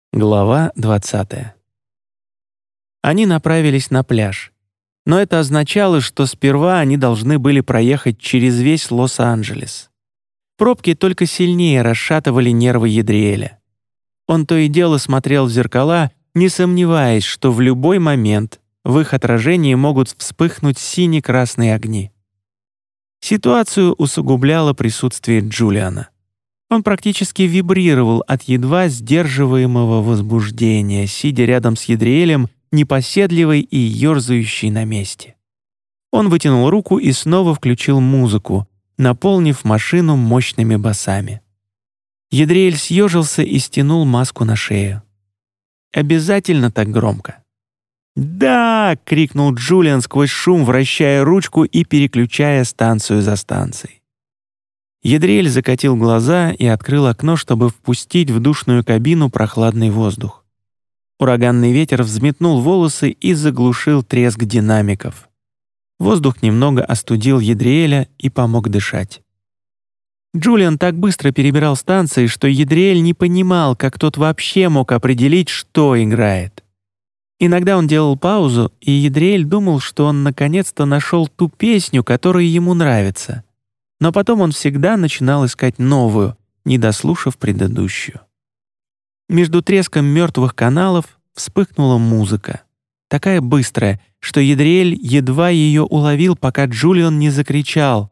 Глава 20. Они направились на пляж, но это означало, что сперва они должны были проехать через весь Лос-Анджелес. Пробки только сильнее расшатывали нервы Ядриэля. Он то и дело смотрел в зеркала, не сомневаясь, что в любой момент в их отражении могут вспыхнуть сине-красные огни. Ситуацию усугубляло присутствие Джулиана. Он практически вибрировал от едва сдерживаемого возбуждения, сидя рядом с Ядриэлем, непоседливый и ёрзающий на месте. Он вытянул руку и снова включил музыку, наполнив машину мощными басами. Ядриэль съежился и стянул маску на шею. «Обязательно так громко?» «Да!» — крикнул Джулиан сквозь шум, вращая ручку и переключая станцию за станцией. Ядриэль закатил глаза и открыл окно, чтобы впустить в душную кабину прохладный воздух. Ураганный ветер взметнул волосы и заглушил треск динамиков. Воздух немного остудил Ядриэля и помог дышать. Джулиан так быстро перебирал станции, что Ядриэль не понимал, как тот вообще мог определить, что играет. Иногда он делал паузу, и Ядриэль думал, что он наконец-то нашел ту песню, которая ему нравится. Но потом он всегда начинал искать новую, не дослушав предыдущую. Между треском мертвых каналов вспыхнула музыка. Такая быстрая, что Ядриэль едва ее уловил, пока Джулиан не закричал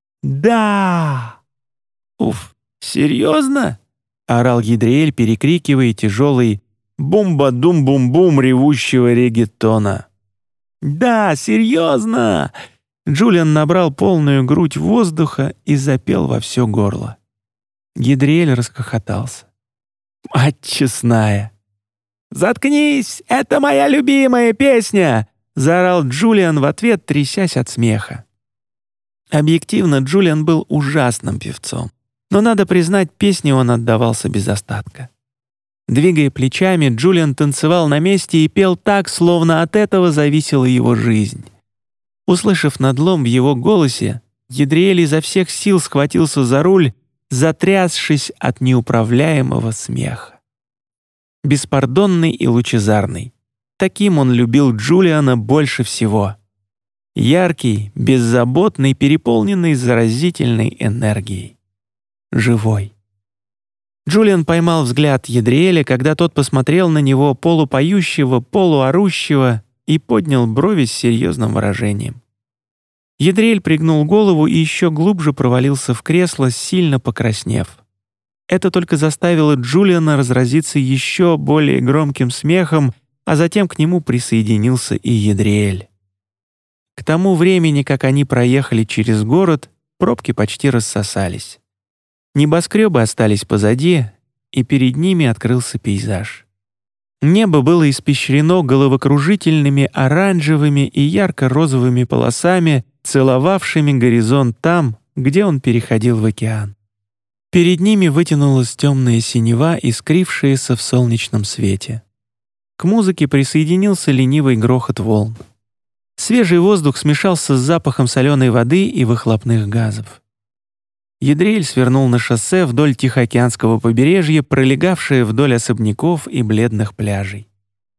«Да!». «Уф, серьезно?» — орал Ядриэль, перекрикивая тяжелый бумба-дум-бум-бум ревущего реггетона. «Да, серьезно!» Джулиан набрал полную грудь воздуха и запел во все горло. Ядриэль расхохотался. «Мать честная!» «Заткнись! Это моя любимая песня!» — заорал Джулиан в ответ, трясясь от смеха. Объективно, Джулиан был ужасным певцом, но, надо признать, песни он отдавался без остатка. Двигая плечами, Джулиан танцевал на месте и пел так, словно от этого зависела его жизнь. Услышав надлом в его голосе, Ядриэль изо всех сил схватился за руль, затрясшись от неуправляемого смеха. Беспардонный и лучезарный. Таким он любил Джулиана больше всего. Яркий, беззаботный, переполненный заразительной энергией. Живой. Джулиан поймал взгляд Ядриэля, когда тот посмотрел на него полупоющего, полуорущего, и поднял брови с серьезным выражением. Ядриэль пригнул голову и еще глубже провалился в кресло, сильно покраснев. Это только заставило Джулиана разразиться еще более громким смехом, а затем к нему присоединился и Ядриэль. К тому времени, как они проехали через город, пробки почти рассосались. Небоскребы остались позади, и перед ними открылся пейзаж. Небо было испещрено головокружительными оранжевыми и ярко-розовыми полосами, целовавшими горизонт там, где он переходил в океан. Перед ними вытянулась темная синева, искрившаяся в солнечном свете. К музыке присоединился ленивый грохот волн. Свежий воздух смешался с запахом соленой воды и выхлопных газов. Ядриэль свернул на шоссе вдоль Тихоокеанского побережья, пролегавшее вдоль особняков и бледных пляжей.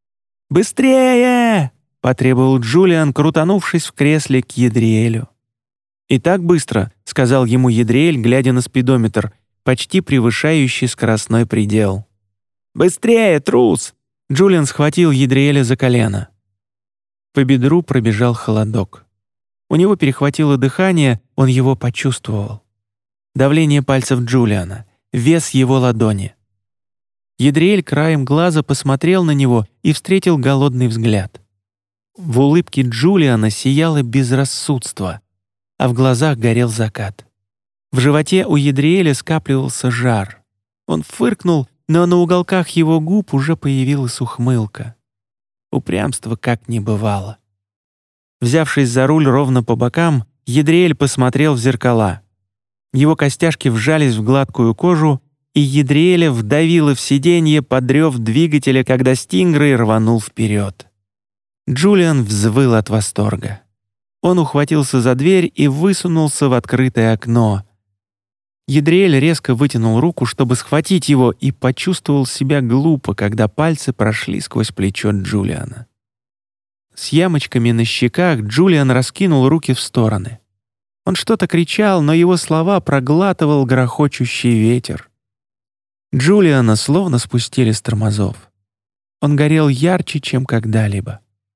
«Быстрее!» — потребовал Джулиан, крутанувшись в кресле к Ядриэлю. «И так быстро», — сказал ему Ядриэль, глядя на спидометр, почти превышающий скоростной предел. «Быстрее, трус!» — Джулиан схватил Ядриэля за колено. По бедру пробежал холодок. У него перехватило дыхание, он его почувствовал. Давление пальцев Джулиана, вес его ладони. Ядриэль краем глаза посмотрел на него и встретил голодный взгляд. В улыбке Джулиана сияло безрассудство, а в глазах горел закат. В животе у Ядриэля скапливался жар. Он фыркнул, но на уголках его губ уже появилась ухмылка. Упрямства как не бывало. Взявшись за руль ровно по бокам, Ядриэль посмотрел в зеркала. Его костяшки вжались в гладкую кожу, и Ядриэля вдавило в сиденье под рев двигателя, когда Стингрей рванул вперед. Джулиан взвыл от восторга. Он ухватился за дверь и высунулся в открытое окно. Едриэль резко вытянул руку, чтобы схватить его, и почувствовал себя глупо, когда пальцы прошли сквозь плечо Джулиана. С ямочками на щеках Джулиан раскинул руки в стороны. Он что-то кричал, но его слова проглатывал грохочущий ветер. Джулиана словно спустили с тормозов. Он горел ярче, чем когда-либо.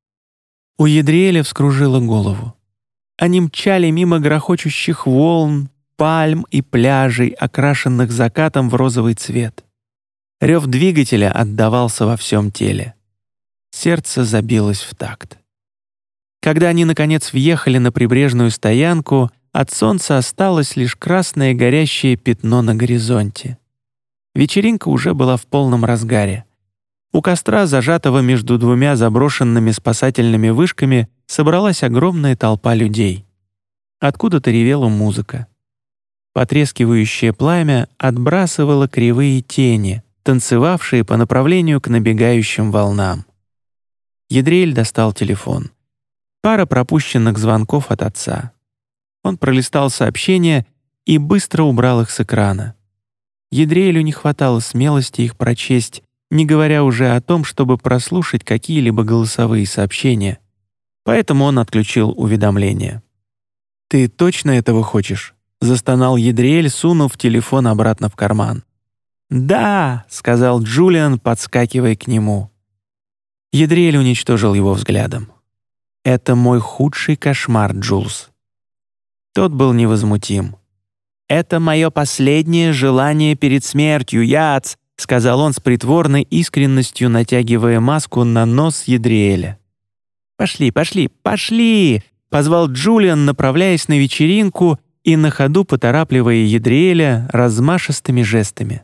У Едриэля вскружило голову. Они мчали мимо грохочущих волн, пальм и пляжей, окрашенных закатом в розовый цвет. Рев двигателя отдавался во всем теле. Сердце забилось в такт. Когда они, наконец, въехали на прибрежную стоянку, от солнца осталось лишь красное горящее пятно на горизонте. Вечеринка уже была в полном разгаре. У костра, зажатого между двумя заброшенными спасательными вышками, собралась огромная толпа людей. Откуда-то ревела музыка. Потрескивающее пламя отбрасывало кривые тени, танцевавшие по направлению к набегающим волнам. Едриэль достал телефон. Пара пропущенных звонков от отца. Он пролистал сообщения и быстро убрал их с экрана. Едриэлю не хватало смелости их прочесть, не говоря уже о том, чтобы прослушать какие-либо голосовые сообщения. Поэтому он отключил уведомления. «Ты точно этого хочешь?» — застонал Едриэль, сунув телефон обратно в карман. «Да!» — сказал Джулиан, подскакивая к нему. Едриэль уничтожил его взглядом. «Это мой худший кошмар, Джулс». Тот был невозмутим. «Это мое последнее желание перед смертью, Яц!» — сказал он с притворной искренностью, натягивая маску на нос Едриэля. «Пошли, пошли, пошли!» — позвал Джулиан, направляясь на вечеринку и на ходу поторапливая Едриэля размашистыми жестами.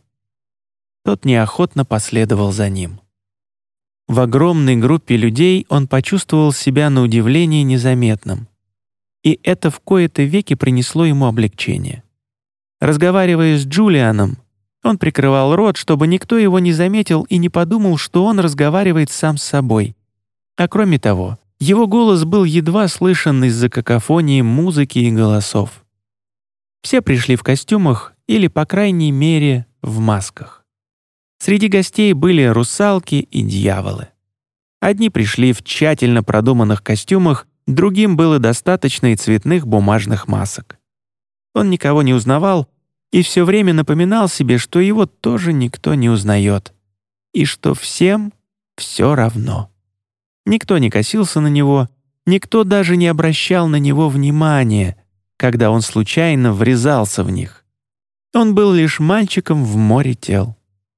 Тот неохотно последовал за ним. В огромной группе людей он почувствовал себя на удивление незаметным. И это в кои-то веки принесло ему облегчение. Разговаривая с Джулианом, он прикрывал рот, чтобы никто его не заметил и не подумал, что он разговаривает сам с собой. А кроме того, его голос был едва слышен из-за какофонии музыки и голосов. Все пришли в костюмах или, по крайней мере, в масках. Среди гостей были русалки и дьяволы. Одни пришли в тщательно продуманных костюмах, другим было достаточно и цветных бумажных масок. Он никого не узнавал и все время напоминал себе, что его тоже никто не узнает, и что всем все равно. Никто не косился на него, никто даже не обращал на него внимания, когда он случайно врезался в них. Он был лишь мальчиком в море тел.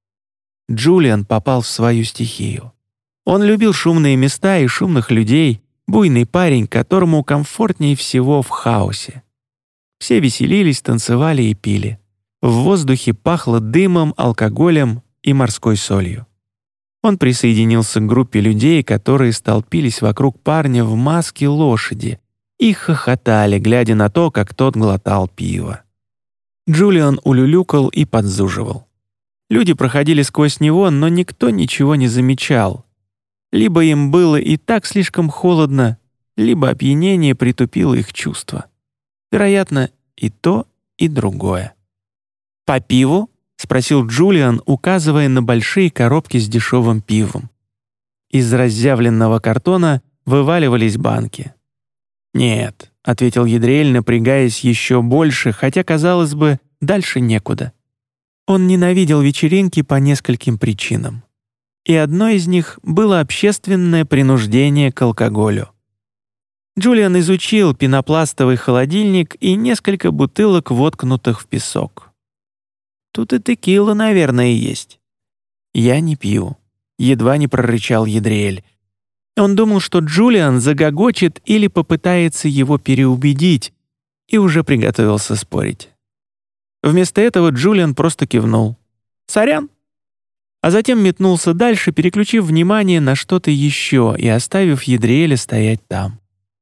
Джулиан попал в свою стихию. Он любил шумные места и шумных людей, буйный парень, которому комфортнее всего в хаосе. Все веселились, танцевали и пили. В воздухе пахло дымом, алкоголем и морской солью. Он присоединился к группе людей, которые столпились вокруг парня в маске лошади и хохотали, глядя на то, как тот глотал пиво. Джулиан улюлюкал и подзуживал. Люди проходили сквозь него, но никто ничего не замечал. Либо им было и так слишком холодно, либо опьянение притупило их чувства. Вероятно, и то, и другое. «По пиву?» — спросил Джулиан, указывая на большие коробки с дешевым пивом. Из разъявленного картона вываливались банки. «Нет», — ответил Едриэль, напрягаясь еще больше, хотя, казалось бы, дальше некуда. Он ненавидел вечеринки по нескольким причинам. И одной из них было общественное принуждение к алкоголю. Джулиан изучил пенопластовый холодильник и несколько бутылок, воткнутых в песок. «Тут и текила, наверное, есть». «Я не пью», — едва не прорычал Едриэль. Он думал, что Джулиан загогочет или попытается его переубедить, и уже приготовился спорить. Вместо этого Джулиан просто кивнул. «Сорян!» А затем метнулся дальше, переключив внимание на что-то еще и оставив Едриэля стоять там.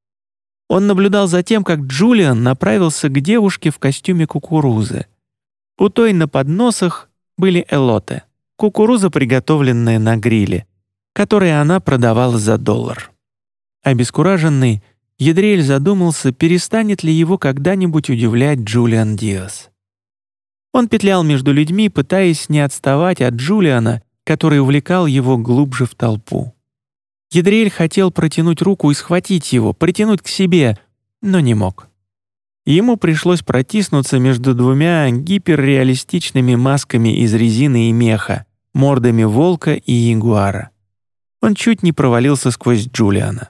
Он наблюдал за тем, как Джулиан направился к девушке в костюме кукурузы. У той на подносах были элоте, кукуруза, приготовленная на гриле, которые она продавала за $1. Обескураженный, Едриэль задумался, перестанет ли его когда-нибудь удивлять Джулиан Диас. Он петлял между людьми, пытаясь не отставать от Джулиана, который увлекал его глубже в толпу. Ядриэль хотел протянуть руку и схватить его, притянуть к себе, но не мог. Ему пришлось протиснуться между двумя гиперреалистичными масками из резины и меха, мордами волка и ягуара. Он чуть не провалился сквозь Джулиана.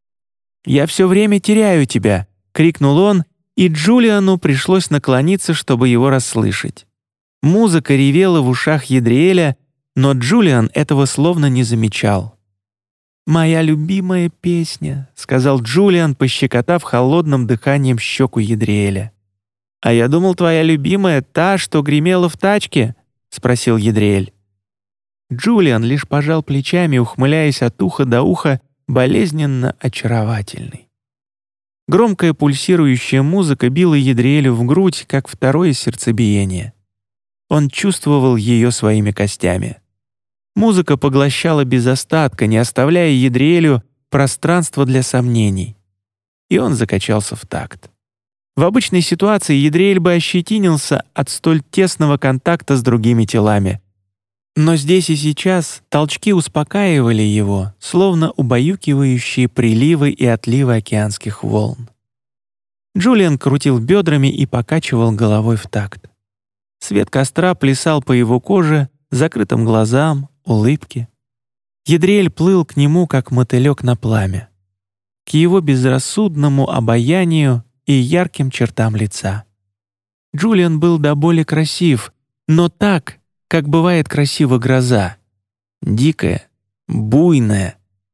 «Я все время теряю тебя!» — крикнул он, и Джулиану пришлось наклониться, чтобы его расслышать. Музыка ревела в ушах Ядриэля, но Джулиан этого словно не замечал. «Моя любимая песня», — сказал Джулиан, пощекотав холодным дыханием щеку Ядриэля. «А я думал, твоя любимая та, что гремела в тачке?» — спросил Ядриэль. Джулиан лишь пожал плечами, ухмыляясь от уха до уха, болезненно очаровательный. Громкая пульсирующая музыка била Ядриэлю в грудь, как второе сердцебиение. Он чувствовал ее своими костями. Музыка поглощала без остатка, не оставляя Ядриэлю пространства для сомнений. И он закачался в такт. В обычной ситуации Ядриэль бы ощетинился от столь тесного контакта с другими телами. Но здесь и сейчас толчки успокаивали его, словно убаюкивающие приливы и отливы океанских волн. Джулиан крутил бедрами и покачивал головой в такт. Свет костра плясал по его коже, закрытым глазам, улыбке. Ядриэль плыл к нему, как мотылек на пламя, к его безрассудному обаянию и ярким чертам лица. Джулиан был до боли красив, но так, как бывает красива гроза. Дикая, буйная,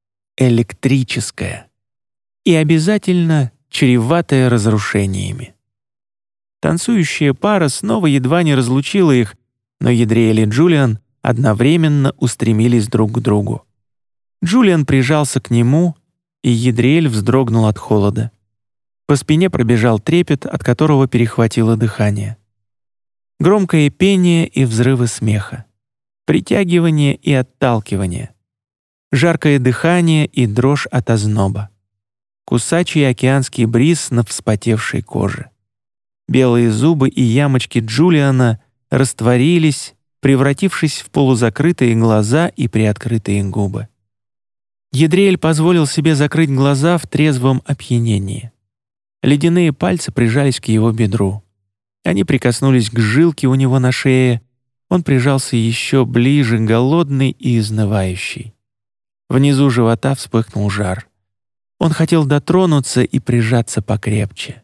электрическая и обязательно чреватая разрушениями. Танцующая пара снова едва не разлучила их, но Ядриэль и Джулиан одновременно устремились друг к другу. Джулиан прижался к нему, и Ядриэль вздрогнул от холода. По спине пробежал трепет, от которого перехватило дыхание. Громкое пение и взрывы смеха, притягивание и отталкивание, жаркое дыхание и дрожь от озноба, кусачий океанский бриз на вспотевшей коже. Белые зубы и ямочки Джулиана растворились, превратившись в полузакрытые глаза и приоткрытые губы. Ядриэль позволил себе закрыть глаза в трезвом опьянении. Ледяные пальцы прижались к его бедру. Они прикоснулись к жилке у него на шее. Он прижался еще ближе, голодный и изнывающий. Внизу живота вспыхнул жар. Он хотел дотронуться и прижаться покрепче.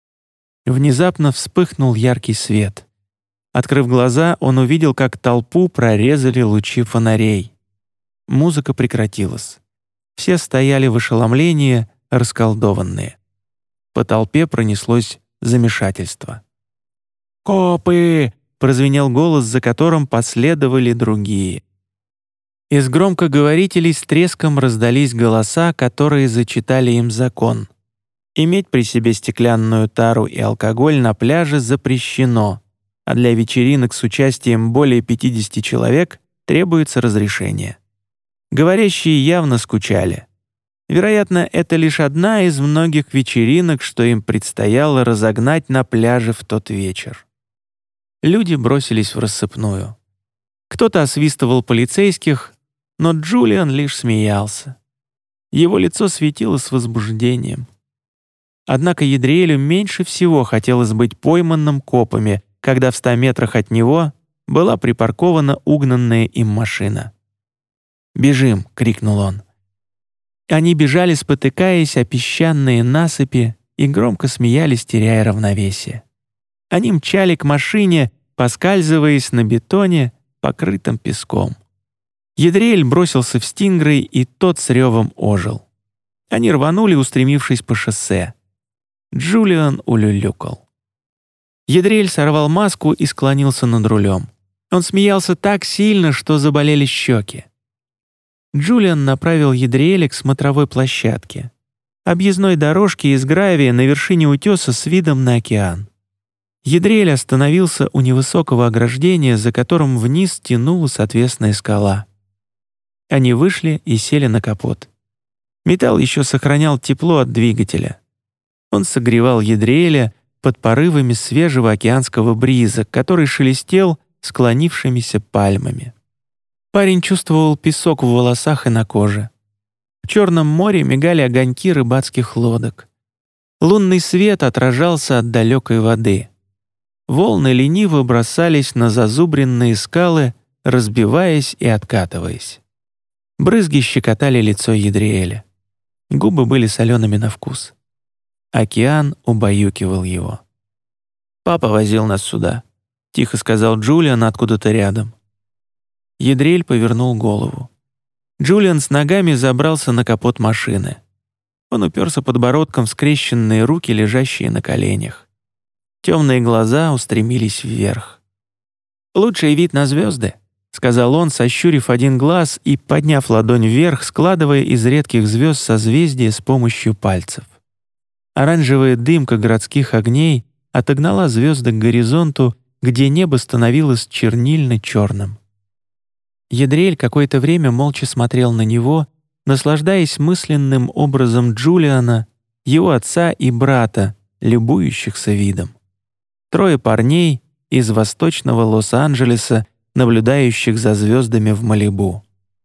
Внезапно вспыхнул яркий свет. Открыв глаза, он увидел, как толпу прорезали лучи фонарей. Музыка прекратилась. Все стояли в ошеломлении, расколдованные. По толпе пронеслось замешательство. «Копы!» — прозвенел голос, за которым последовали другие. Из громкоговорителей с треском раздались голоса, которые зачитали им закон. Иметь при себе стеклянную тару и алкоголь на пляже запрещено, а для вечеринок с участием более 50 человек требуется разрешение. Говорящие явно скучали. Вероятно, это лишь одна из многих вечеринок, что им предстояло разогнать на пляже в тот вечер. Люди бросились в рассыпную. Кто-то освистывал полицейских, но Джулиан лишь смеялся. Его лицо светилось возбуждением. Однако Ядриэлю меньше всего хотелось быть пойманным копами, когда в 100 метрах от него была припаркована угнанная им машина. «Бежим!» — крикнул он. Они бежали, спотыкаясь о песчаные насыпи, и громко смеялись, теряя равновесие. Они мчали к машине, поскальзываясь на бетоне, покрытом песком. Ядриэль бросился в Стингрей, и тот с ревом ожил. Они рванули, устремившись по шоссе. Джулиан улюлюкал. Ядриэль сорвал маску и склонился над рулем. Он смеялся так сильно, что заболели щеки. Джулиан направил Ядриэля к смотровой площадке, объездной дорожке из гравия на вершине утеса с видом на океан. Ядриэль остановился у невысокого ограждения, за которым вниз тянулась отвесная скала. Они вышли и сели на капот. Металл еще сохранял тепло от двигателя. Он согревал Ядриэля, под порывами свежего океанского бриза, который шелестел склонившимися пальмами. Парень чувствовал песок в волосах и на коже. В Черном море мигали огоньки рыбацких лодок. Лунный свет отражался от далекой воды. Волны лениво бросались на зазубренные скалы, разбиваясь и откатываясь. Брызги щекотали лицо Едриэля. Губы были солеными на вкус. Океан убаюкивал его. «Папа возил нас сюда», — тихо сказал Джулиан откуда-то рядом. Едриэль повернул голову. Джулиан с ногами забрался на капот машины. Он уперся подбородком в скрещенные руки, лежащие на коленях. Темные глаза устремились вверх. «Лучший вид на звезды», — сказал он, сощурив один глаз и подняв ладонь вверх, складывая из редких звезд созвездия с помощью пальцев. Оранжевая дымка городских огней отогнала звезды к горизонту, где небо становилось чернильно-черным. Едриэль какое-то время молча смотрел на него, наслаждаясь мысленным образом Джулиана, его отца и брата, любующихся видом. Трое парней из восточного Лос-Анджелеса, наблюдающих за звездами в Малибу.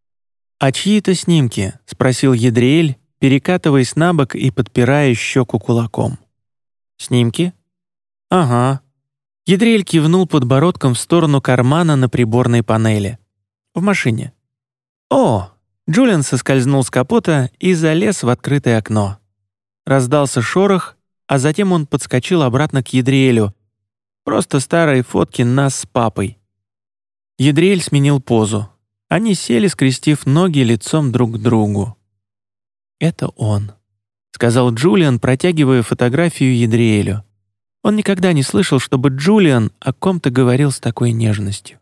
«А чьи это снимки?» — спросил Едриэль, перекатываясь на бок и подпирая щеку кулаком. «Снимки?» «Ага». Едриэль кивнул подбородком в сторону кармана на приборной панели. «В машине». «О!» Джулиан соскользнул с капота и залез в открытое окно. Раздался шорох, а затем он подскочил обратно к Едриэлю. Просто старые фотки нас с папой. Едриэль сменил позу. Они сели, скрестив ноги лицом друг к другу. «Это он», — сказал Джулиан, протягивая фотографию Едриэлю. Он никогда не слышал, чтобы Джулиан о ком-то говорил с такой нежностью.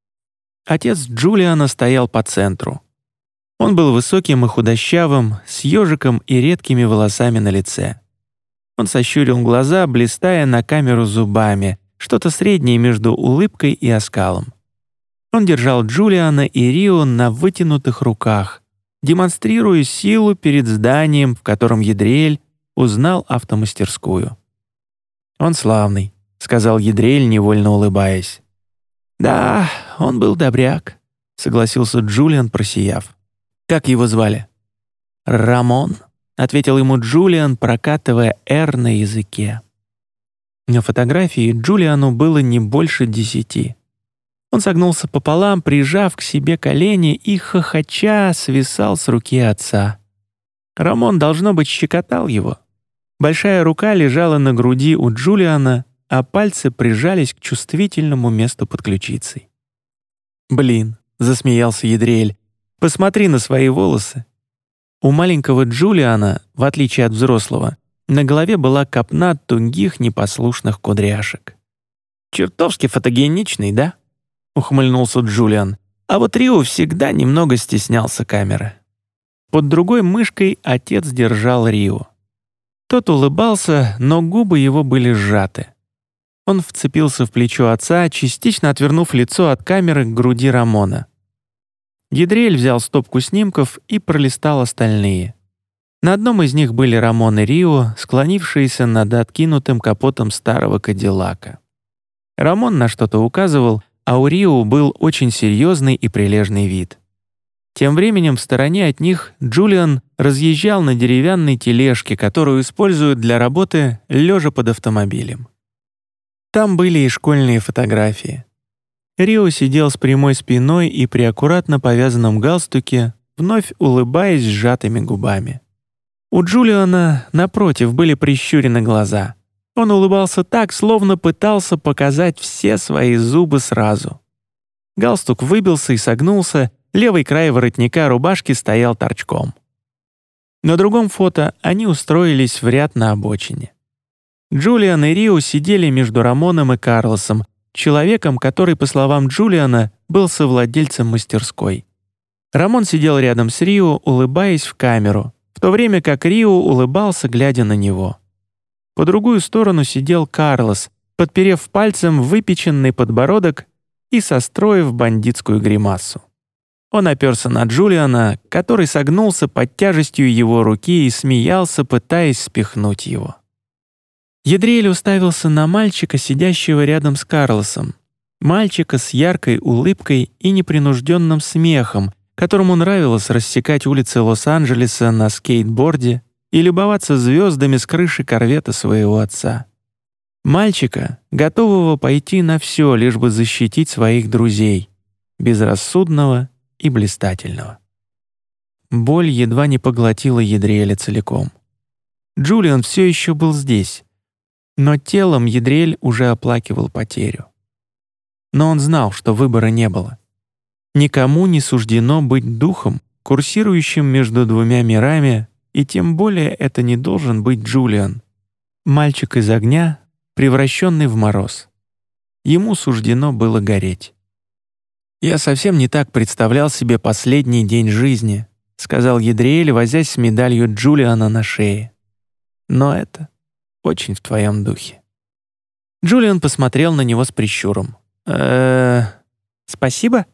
Отец Джулиана стоял по центру. Он был высоким и худощавым, с ежиком и редкими волосами на лице. Он сощурил глаза, блистая на камеру зубами, что-то среднее между улыбкой и оскалом. Он держал Джулиана и Рио на вытянутых руках, демонстрируя силу перед зданием, в котором Едриэль узнал автомастерскую. «Он славный», — сказал Едриэль, невольно улыбаясь. «Да, он был добряк», — согласился Джулиан, просияв. «Как его звали?» «Рамон», — ответил ему Джулиан, прокатывая «Р» на языке. На фотографии Джулиану было не больше 10. Он согнулся пополам, прижав к себе колени и, хохоча, свисал с руки отца. Рамон, должно быть, щекотал его. Большая рука лежала на груди у Джулиана, а пальцы прижались к чувствительному месту под ключицей. «Блин», — засмеялся Едриэль, — «посмотри на свои волосы». У маленького Джулиана, в отличие от взрослого, на голове была копна тугих непослушных кудряшек. «Чертовски фотогеничный, да?» — ухмыльнулся Джулиан. А вот Рио всегда немного стеснялся камеры. Под другой мышкой отец держал Рио. Тот улыбался, но губы его были сжаты. Он вцепился в плечо отца, частично отвернув лицо от камеры к груди Рамона. Едриэль взял стопку снимков и пролистал остальные. На одном из них были Рамон и Рио, склонившиеся над откинутым капотом старого Кадиллака. Рамон на что-то указывал, а у Рио был очень серьезный и прилежный вид. Тем временем в стороне от них Джулиан разъезжал на деревянной тележке, которую используют для работы лежа под автомобилем. Там были и школьные фотографии. Рио сидел с прямой спиной и при аккуратно повязанном галстуке, вновь улыбаясь сжатыми губами. У Джулиана, напротив, были прищурены глаза. Он улыбался так, словно пытался показать все свои зубы сразу. Галстук выбился и согнулся, левый край воротника рубашки стоял торчком. На другом фото они устроились в ряд на обочине. Джулиан и Рио сидели между Рамоном и Карлосом, человеком, который, по словам Джулиана, был совладельцем мастерской. Рамон сидел рядом с Рио, улыбаясь в камеру, в то время как Рио улыбался, глядя на него. По другую сторону сидел Карлос, подперев пальцем выпеченный подбородок и состроив бандитскую гримасу. Он оперся на Джулиана, который согнулся под тяжестью его руки и смеялся, пытаясь спихнуть его. Едриэль уставился на мальчика, сидящего рядом с Карлосом. Мальчика с яркой улыбкой и непринужденным смехом, которому нравилось рассекать улицы Лос-Анджелеса на скейтборде и любоваться звездами с крыши корвета своего отца. Мальчика, готового пойти на все, лишь бы защитить своих друзей, безрассудного и блистательного. Боль едва не поглотила Едриэля целиком. Джулиан все еще был здесь, но телом Едриэль уже оплакивал потерю. Но он знал, что выбора не было. Никому не суждено быть духом, курсирующим между двумя мирами, и тем более это не должен быть Джулиан, мальчик из огня, превращенный в мороз. Ему суждено было гореть. «Я совсем не так представлял себе последний день жизни», — сказал Едриэль, возясь с медалью Джулиана на шее. «Но это очень в твоем духе». Джулиан посмотрел на него с прищуром. Спасибо?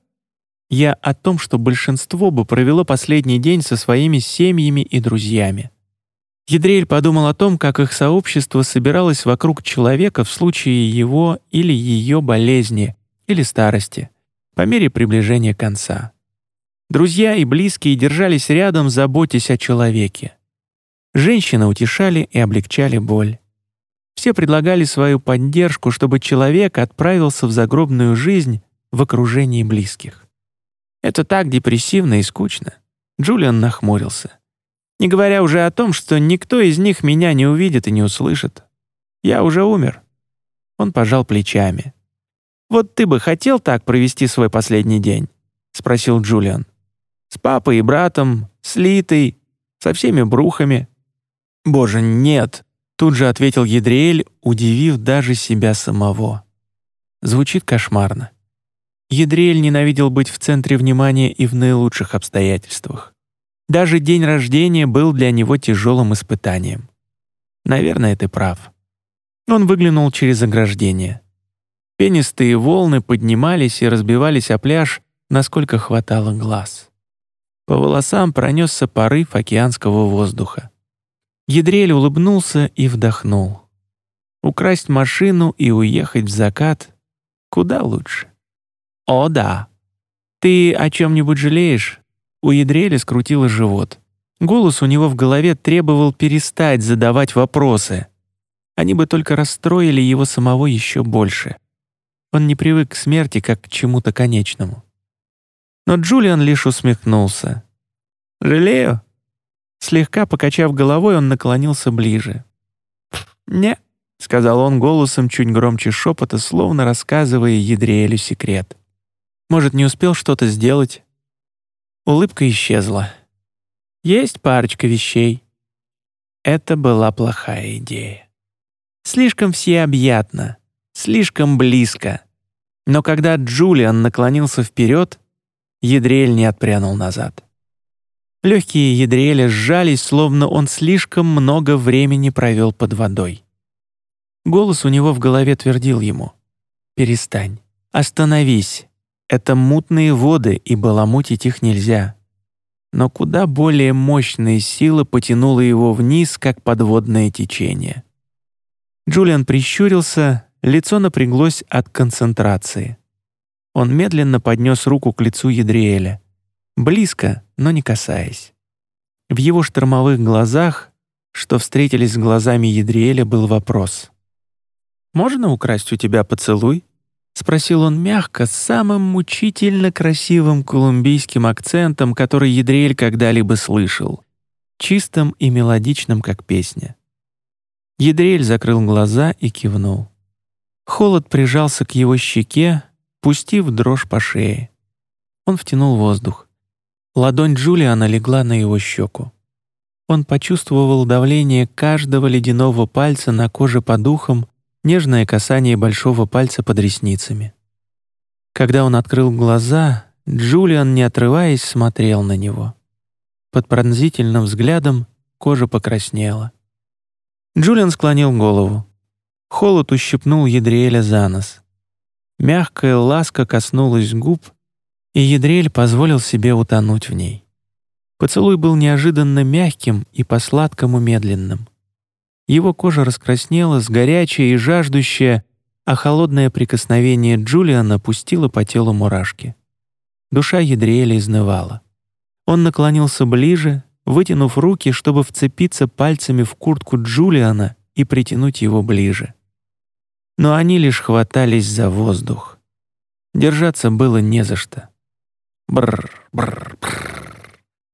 Я о том, что большинство бы провело последний день со своими семьями и друзьями». Едриэль подумал о том, как их сообщество собиралось вокруг человека в случае его или ее болезни или старости, по мере приближения конца. Друзья и близкие держались рядом, заботясь о человеке. Женщины утешали и облегчали боль. Все предлагали свою поддержку, чтобы человек отправился в загробную жизнь в окружении близких. Это так депрессивно и скучно. Джулиан нахмурился. Не говоря уже о том, что никто из них меня не увидит и не услышит. Я уже умер. Он пожал плечами. «Вот ты бы хотел так провести свой последний день?» — спросил Джулиан. «С папой и братом, с Литой, со всеми брухами». «Боже, нет!» — тут же ответил Едриэль, удивив даже себя самого. Звучит кошмарно. Едриэль ненавидел быть в центре внимания и в наилучших обстоятельствах. Даже день рождения был для него тяжелым испытанием. Наверное, ты прав. Он выглянул через ограждение. Пенистые волны поднимались и разбивались о пляж, насколько хватало глаз. По волосам пронесся порыв океанского воздуха. Едриэль улыбнулся и вдохнул. Украсть машину и уехать в закат куда лучше. «О, да. Ты о чем-нибудь жалеешь?» У Едриэля скрутило живот. Голос у него в голове требовал перестать задавать вопросы. Они бы только расстроили его самого еще больше. Он не привык к смерти как к чему-то конечному. Но Джулиан лишь усмехнулся. «Жалею?» Слегка покачав головой, он наклонился ближе. «Не», — сказал он голосом чуть громче шепота, словно рассказывая Едриэлю секрет. «Может, не успел что-то сделать?» Улыбка исчезла. «Есть парочка вещей». Это была плохая идея. Слишком всеобъятно, слишком близко. Но когда Джулиан наклонился вперед, Едриэль не отпрянул назад. Легкие Едриэля сжались, словно он слишком много времени провел под водой. Голос у него в голове твердил ему: «Перестань, остановись, это мутные воды, и баламутить их нельзя». Но куда более мощная сила потянула его вниз, как подводное течение. Джулиан прищурился, лицо напряглось от концентрации. Он медленно поднес руку к лицу Едриэля, близко, но не касаясь. В его штормовых глазах, что встретились с глазами Едриэля, был вопрос. «Можно украсть у тебя поцелуй?» — спросил он мягко, с самым мучительно красивым колумбийским акцентом, который Едриэль когда-либо слышал, чистым и мелодичным, как песня. Едриэль закрыл глаза и кивнул. Холод прижался к его щеке, пустив дрожь по шее. Он втянул воздух. Ладонь Джулиана легла на его щеку. Он почувствовал давление каждого ледяного пальца на коже под ухом, нежное касание большого пальца под ресницами. Когда он открыл глаза, Джулиан, не отрываясь, смотрел на него. Под пронзительным взглядом кожа покраснела. Джулиан склонил голову. Холод ущипнул Едриэля за нос. Мягкая ласка коснулась губ, и Едриэль позволил себе утонуть в ней. Поцелуй был неожиданно мягким и по-сладкому медленным. Его кожа раскраснелась, горячая и жаждущая, а холодное прикосновение Джулиана пустило по телу мурашки. Душа Едриэля изнывала. Он наклонился ближе, вытянув руки, чтобы вцепиться пальцами в куртку Джулиана и притянуть его ближе. Но они лишь хватались за воздух. Держаться было не за что. Бррр, бррр, бррр.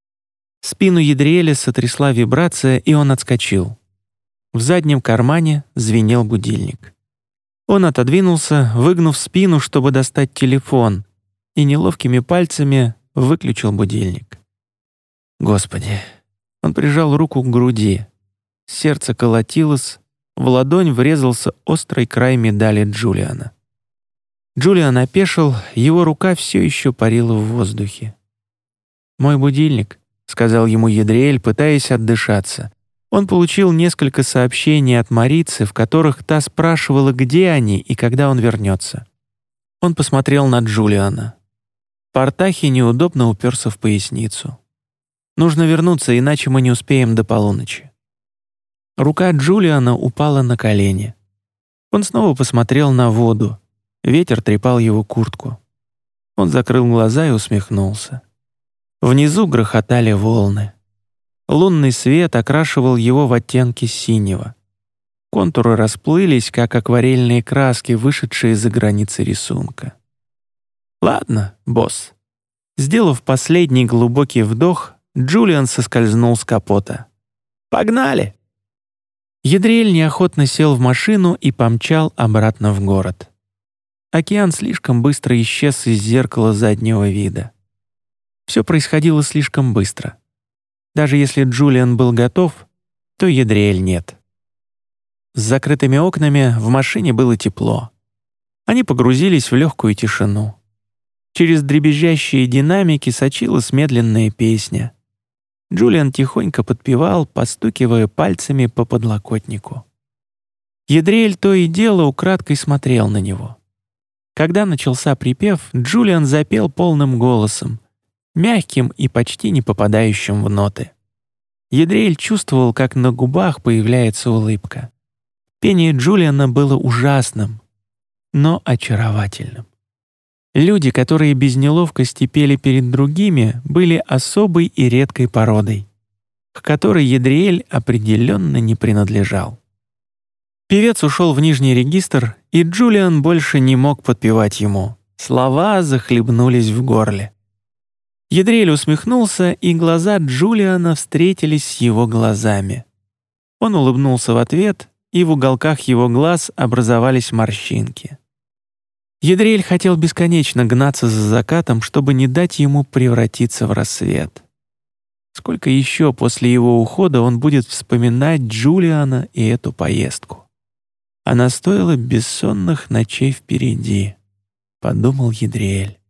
Спину Едриэля сотрясла вибрация, и он отскочил. В заднем кармане звенел будильник. Он отодвинулся, выгнув спину, чтобы достать телефон, и неловкими пальцами выключил будильник. Господи! Он прижал руку к груди. Сердце колотилось, в ладонь врезался острый край медали Джулиана. Джулиан опешил, его рука все еще парила в воздухе. «Мой будильник», — сказал ему Едриэль, пытаясь отдышаться. Он получил несколько сообщений от Марицы, в которых та спрашивала, где они и когда он вернется. Он посмотрел на Джулиана. Портахи неудобно уперся в поясницу. «Нужно вернуться, иначе мы не успеем до полуночи». Рука Джулиана упала на колени. Он снова посмотрел на воду. Ветер трепал его куртку. Он закрыл глаза и усмехнулся. Внизу грохотали волны. Лунный свет окрашивал его в оттенки синего. Контуры расплылись, как акварельные краски, вышедшие за границы рисунка. «Ладно, босс». Сделав последний глубокий вдох, Джулиан соскользнул с капота. «Погнали!» Едриэль неохотно сел в машину и помчал обратно в город. Океан слишком быстро исчез из зеркала заднего вида. Все происходило слишком быстро. Даже если Джулиан был готов, то Едриэль нет. С закрытыми окнами в машине было тепло. Они погрузились в легкую тишину. Через дребезжащие динамики сочилась медленная песня. Джулиан тихонько подпевал, постукивая пальцами по подлокотнику. Едриэль то и дело украдкой смотрел на него. Когда начался припев, Джулиан запел полным голосом, мягким и почти не попадающим в ноты. Едриэль чувствовал, как на губах появляется улыбка. Пение Джулиана было ужасным, но очаровательным. Люди, которые без неловкости пели перед другими, были особой и редкой породой, к которой Едриэль определенно не принадлежал. Певец ушел в нижний регистр, и Джулиан больше не мог подпевать ему. Слова захлебнулись в горле. Едриэль усмехнулся, и глаза Джулиана встретились с его глазами. Он улыбнулся в ответ, и в уголках его глаз образовались морщинки. Едриэль хотел бесконечно гнаться за закатом, чтобы не дать ему превратиться в рассвет. Сколько еще после его ухода он будет вспоминать Джулиана и эту поездку? Она стоила бессонных ночей впереди, подумал Едриэль.